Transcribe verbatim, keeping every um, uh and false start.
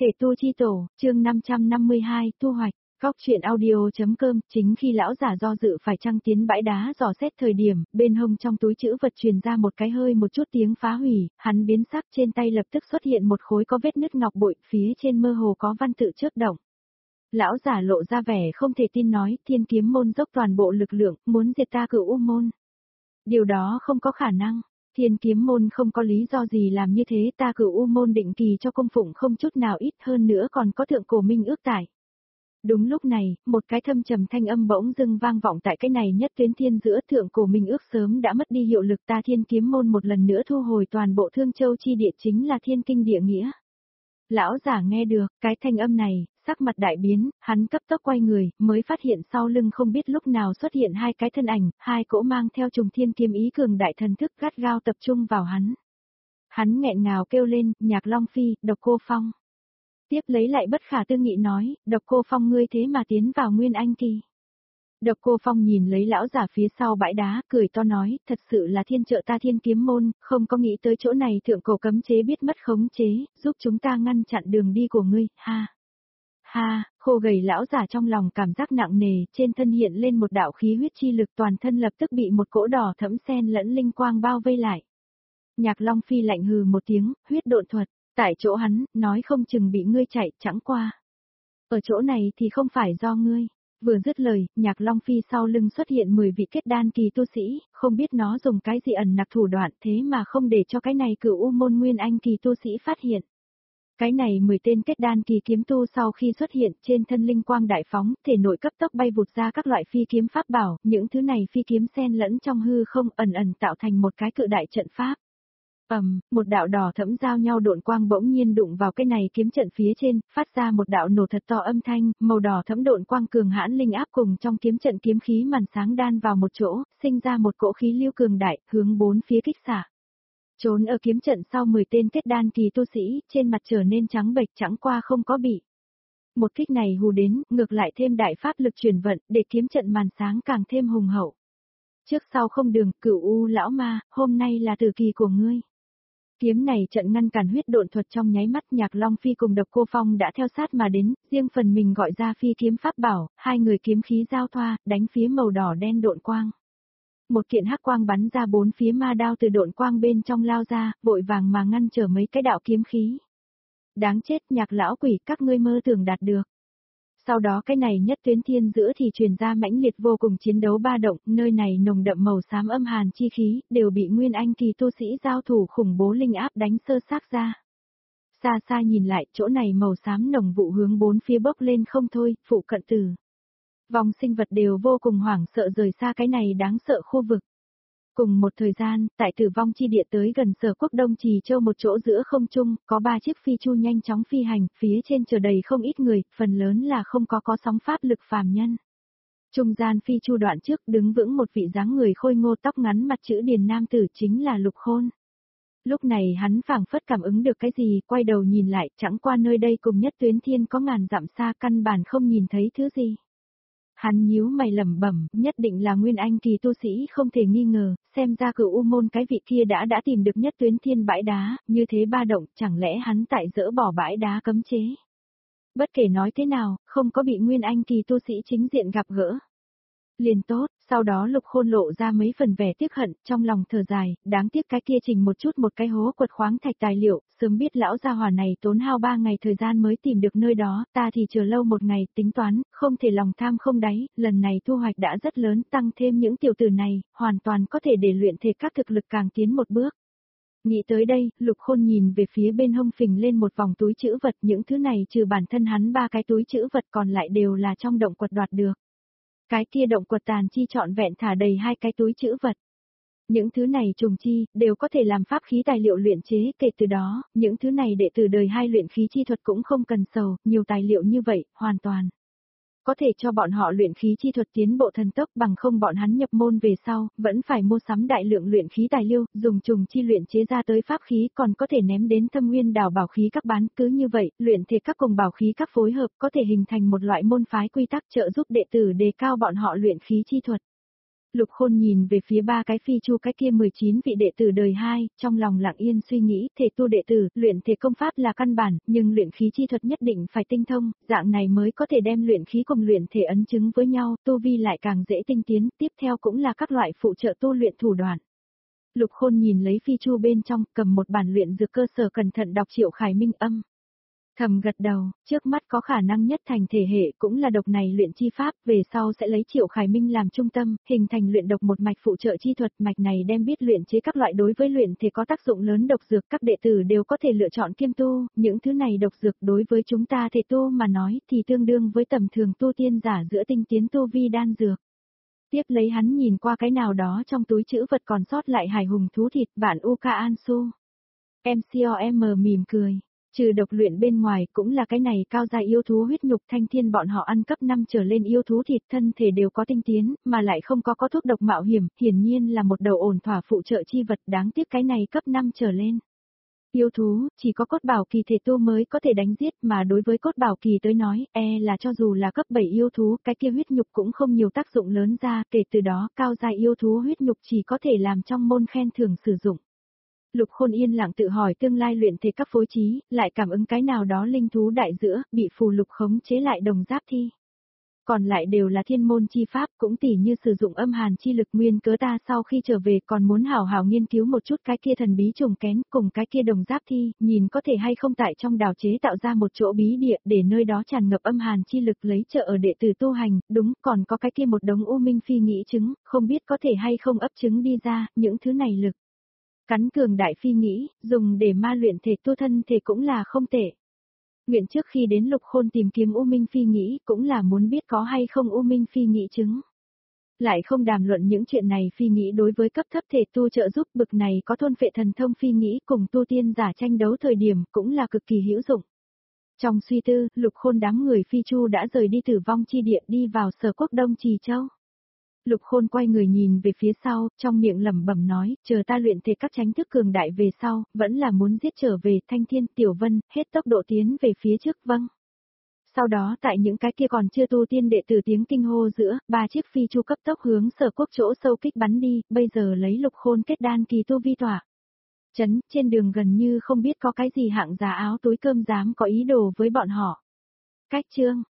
Thể tu chi tổ, chương năm trăm năm mươi hai, thu hoạch. Góc truyện audio.com, chính khi lão giả do dự phải chăng tiến bãi đá dò xét thời điểm, bên hông trong túi trữ vật truyền ra một cái hơi một chút tiếng phá hủy, hắn biến sắc, trên tay lập tức xuất hiện một khối có vết nứt ngọc bội, phía trên mơ hồ có văn tự chớp động. Lão giả lộ ra vẻ không thể tin nói, Thiên Kiếm môn dốc toàn bộ lực lượng, muốn diệt ta Cửu U môn. Điều đó không có khả năng. Thiên Kiếm môn không có lý do gì làm như thế, ta Cửu U môn định kỳ cho cung phụng không chút nào ít, hơn nữa còn có thượng cổ minh ước tại. Đúng lúc này, một cái thâm trầm thanh âm bỗng dưng vang vọng tại cái này nhất tuyến thiên giữa, thượng cổ minh ước sớm đã mất đi hiệu lực, ta Thiên Kiếm môn một lần nữa thu hồi toàn bộ Thương Châu chi địa, chính là thiên kinh địa nghĩa. Lão giả nghe được cái thanh âm này, sắc mặt đại biến, hắn cấp tốc quay người, mới phát hiện sau lưng không biết lúc nào xuất hiện hai cái thân ảnh, hai cỗ mang theo trùng thiên kiếm ý cường đại thần thức gắt gao tập trung vào hắn. Hắn nghẹn ngào kêu lên, Nhạc Long Phi, Độc Cô Phong. Tiếp lấy lại bất khả tư nghị nói, Độc Cô Phong ngươi thế mà tiến vào Nguyên Anh kỳ. Độc Cô Phong nhìn lấy lão giả phía sau bãi đá, cười to nói, thật sự là thiên trợ ta Thiên Kiếm môn, không có nghĩ tới chỗ này thượng cổ cấm chế biết mất khống chế, giúp chúng ta ngăn chặn đường đi của ngươi, ha. Ha, khô gầy lão giả trong lòng cảm giác nặng nề, trên thân hiện lên một đạo khí huyết chi lực, toàn thân lập tức bị một cỗ đỏ thẫm xen lẫn linh quang bao vây lại. Nhạc Long Phi lạnh hừ một tiếng, huyết độn thuật, tại chỗ hắn, nói không chừng bị ngươi chạy, chẳng qua. Ở chỗ này thì không phải do ngươi. Vừa dứt lời, Nhạc Long Phi sau lưng xuất hiện mười vị kết đan kỳ tu sĩ, không biết nó dùng cái gì ẩn nặc thủ đoạn thế mà không để cho cái này Cửu U môn Nguyên Anh kỳ tu sĩ phát hiện. Cái này mười tên kết đan kỳ kiếm tu sau khi xuất hiện, trên thân linh quang đại phóng, thể nội cấp tốc bay vụt ra các loại phi kiếm pháp bảo, những thứ này phi kiếm xen lẫn trong hư không, ẩn ẩn tạo thành một cái cự đại trận pháp. Ầm, một đạo đỏ thẫm giao nhau độn quang bỗng nhiên đụng vào cái này kiếm trận phía trên, phát ra một đạo nổ thật to âm thanh, màu đỏ thẫm độn quang cường hãn linh áp cùng trong kiếm trận kiếm khí màn sáng đan vào một chỗ, sinh ra một cỗ khí lưu cường đại, hướng bốn phía kích xạ. Trốn ở kiếm trận sau mười tên kết đan kỳ tu sĩ, trên mặt trở nên trắng bệch, chẳng qua không có bị. Một kích này hù đến, ngược lại thêm đại pháp lực chuyển vận, để kiếm trận màn sáng càng thêm hùng hậu. Trước sau không đường, Cửu U lão ma, hôm nay là tử kỳ của ngươi. Kiếm này trận ngăn cản huyết độn thuật trong nháy mắt, Nhạc Long Phi cùng Độc Cô Phong đã theo sát mà đến, riêng phần mình gọi ra phi kiếm pháp bảo, hai người kiếm khí giao thoa, đánh phía màu đỏ đen độn quang. Một kiện hắc quang bắn ra bốn phía, ma đao từ độn quang bên trong lao ra, vội vàng mà ngăn trở mấy cái đạo kiếm khí. Đáng chết, Nhạc lão quỷ, các ngươi mơ tưởng đạt được. Sau đó cái này nhất tuyến thiên giữa thì truyền ra mãnh liệt vô cùng chiến đấu ba động, nơi này nồng đậm màu xám âm hàn chi khí, đều bị Nguyên Anh kỳ tu sĩ giao thủ khủng bố linh áp đánh sơ xác ra. Xa xa nhìn lại, chỗ này màu xám nồng vụ hướng bốn phía bốc lên không thôi, phụ cận tử. Vòng sinh vật đều vô cùng hoảng sợ rời xa cái này đáng sợ khu vực. Cùng một thời gian, tại tử vong chi địa tới gần Sở Quốc Đông Trì Châu một chỗ giữa không trung, có ba chiếc phi chu nhanh chóng phi hành, phía trên chờ đầy không ít người, phần lớn là không có có sóng pháp lực phàm nhân. Trung gian phi chu đoạn trước đứng vững một vị dáng người khôi ngô tóc ngắn mặt chữ điền nam tử, chính là Lục Khôn. Lúc này hắn phảng phất cảm ứng được cái gì, quay đầu nhìn lại, chẳng qua nơi đây cùng nhất tuyến thiên có ngàn dặm xa, căn bản không nhìn thấy thứ gì. Hắn nhíu mày lẩm bẩm, nhất định là Nguyên Anh kỳ tu sĩ không thể nghi ngờ, xem ra Cửu U môn cái vị kia đã đã tìm được nhất tuyến thiên bãi đá, như thế ba động, chẳng lẽ hắn tại dỡ bỏ bãi đá cấm chế. Bất kể nói thế nào, không có bị Nguyên Anh kỳ tu sĩ chính diện gặp gỡ. Liền tốt, sau đó Lục Khôn lộ ra mấy phần vẻ tiếc hận, trong lòng thở dài, đáng tiếc cái kia trình một chút một cái hố quật khoáng thạch tài liệu, sớm biết lão gia hỏa này tốn hao ba ngày thời gian mới tìm được nơi đó, ta thì chờ lâu một ngày, tính toán, không thể lòng tham không đáy, lần này thu hoạch đã rất lớn, tăng thêm những tiểu tử này, hoàn toàn có thể để luyện thể các thực lực càng tiến một bước. Nghĩ tới đây, Lục Khôn nhìn về phía bên hông phình lên một vòng túi trữ vật, những thứ này trừ bản thân hắn ba cái túi trữ vật còn lại đều là trong động quật đoạt được. Cái kia động quật tàn chi trọn vẹn thả đầy hai cái túi trữ vật. Những thứ này trùng chi, đều có thể làm pháp khí tài liệu luyện chế, kể từ đó, những thứ này đệ tử đời hai luyện khí chi thuật cũng không cần sầu, nhiều tài liệu như vậy, hoàn toàn. Có thể cho bọn họ luyện khí chi thuật tiến bộ thần tốc, bằng không bọn hắn nhập môn về sau, vẫn phải mua sắm đại lượng luyện khí tài liệu, dùng trùng chi luyện chế ra tới pháp khí, còn có thể ném đến Thâm Nguyên đảo bảo khí các bán, cứ như vậy, luyện thể các cùng bảo khí các phối hợp, có thể hình thành một loại môn phái quy tắc trợ giúp đệ tử đề cao bọn họ luyện khí chi thuật. Lục Khôn nhìn về phía ba cái phi chu cái kia mười chín vị đệ tử đời hai, trong lòng lặng yên suy nghĩ, thể tu đệ tử, luyện thể công pháp là căn bản, nhưng luyện khí chi thuật nhất định phải tinh thông, dạng này mới có thể đem luyện khí cùng luyện thể ấn chứng với nhau, tu vi lại càng dễ tinh tiến, tiếp theo cũng là các loại phụ trợ tu luyện thủ đoạn. Lục Khôn nhìn lấy phi chu bên trong, cầm một bản luyện dược cơ sở cẩn thận đọc Triệu Khải Minh âm. Thầm gật đầu, trước mắt có khả năng nhất thành thể hệ cũng là độc này luyện chi pháp, về sau sẽ lấy Triệu Khải Minh làm trung tâm, hình thành luyện độc một mạch phụ trợ chi thuật, mạch này đem biết luyện chế các loại đối với luyện thể có tác dụng lớn độc dược, các đệ tử đều có thể lựa chọn kiêm tu, những thứ này độc dược đối với chúng ta thể tu mà nói thì tương đương với tầm thường tu tiên giả giữa tinh tiến tu vi đan dược. Tiếp lấy hắn nhìn qua cái nào đó trong túi trữ vật còn sót lại hải hùng thú thịt, bản Uka Ansu. em xê o em mỉm cười. Trừ độc luyện bên ngoài cũng là cái này cao gia yêu thú huyết nhục thanh thiên bọn họ ăn cấp năm trở lên yêu thú thịt thân thể đều có tinh tiến, mà lại không có có thuốc độc mạo hiểm, hiển nhiên là một đầu ổn thỏa phụ trợ chi vật đáng tiếc cái này cấp năm trở lên. Yêu thú, chỉ có cốt bảo kỳ thể tu mới có thể đánh giết mà đối với cốt bảo kỳ tới nói, e là cho dù là cấp bảy yêu thú, cái kia huyết nhục cũng không nhiều tác dụng lớn ra, kể từ đó cao gia yêu thú huyết nhục chỉ có thể làm trong môn khen thưởng sử dụng. Lục Khôn yên lặng tự hỏi tương lai luyện thể các phối trí, lại cảm ứng cái nào đó linh thú đại giữa, bị phù lục khống chế lại đồng giáp thi. Còn lại đều là thiên môn chi pháp, cũng tỉ như sử dụng âm hàn chi lực nguyên cớ ta sau khi trở về còn muốn hảo hảo nghiên cứu một chút cái kia thần bí trùng kén cùng cái kia đồng giáp thi, nhìn có thể hay không tại trong đào chế tạo ra một chỗ bí địa để nơi đó tràn ngập âm hàn chi lực lấy trợ ở đệ tử tu hành, đúng, còn có cái kia một đống u minh phi nghĩ trứng, không biết có thể hay không ấp trứng đi ra, những thứ này lực. Cắn cường đại phi nghĩ, dùng để ma luyện thể tu thân thể cũng là không tệ. Nguyện trước khi đến Lục Khôn tìm kiếm U Minh Phi nghĩ cũng là muốn biết có hay không U Minh Phi nghĩ chứng. Lại không đàm luận những chuyện này phi nghĩ đối với cấp thấp thể tu trợ giúp bực này có thôn phệ thần thông phi nghĩ cùng tu tiên giả tranh đấu thời điểm cũng là cực kỳ hữu dụng. Trong suy tư, Lục Khôn đám người phi chu đã rời đi tử vong chi địa đi vào Sở Quốc Đông Trì Châu. Lục Khôn quay người nhìn về phía sau, trong miệng lẩm bẩm nói, chờ ta luyện thể các tránh thức cường đại về sau, vẫn là muốn giết trở về Thanh Thiên, Tiểu Vân, hết tốc độ tiến về phía trước, vâng. Sau đó tại những cái kia còn chưa tu tiên đệ tử tiếng kinh hô giữa, ba chiếc phi chu cấp tốc hướng Sở Quốc chỗ sâu kích bắn đi, bây giờ lấy Lục Khôn kết đan kỳ tu vi tỏa. Chấn, trên đường gần như không biết có cái gì hạng giá áo túi cơm dám có ý đồ với bọn họ. Cách chương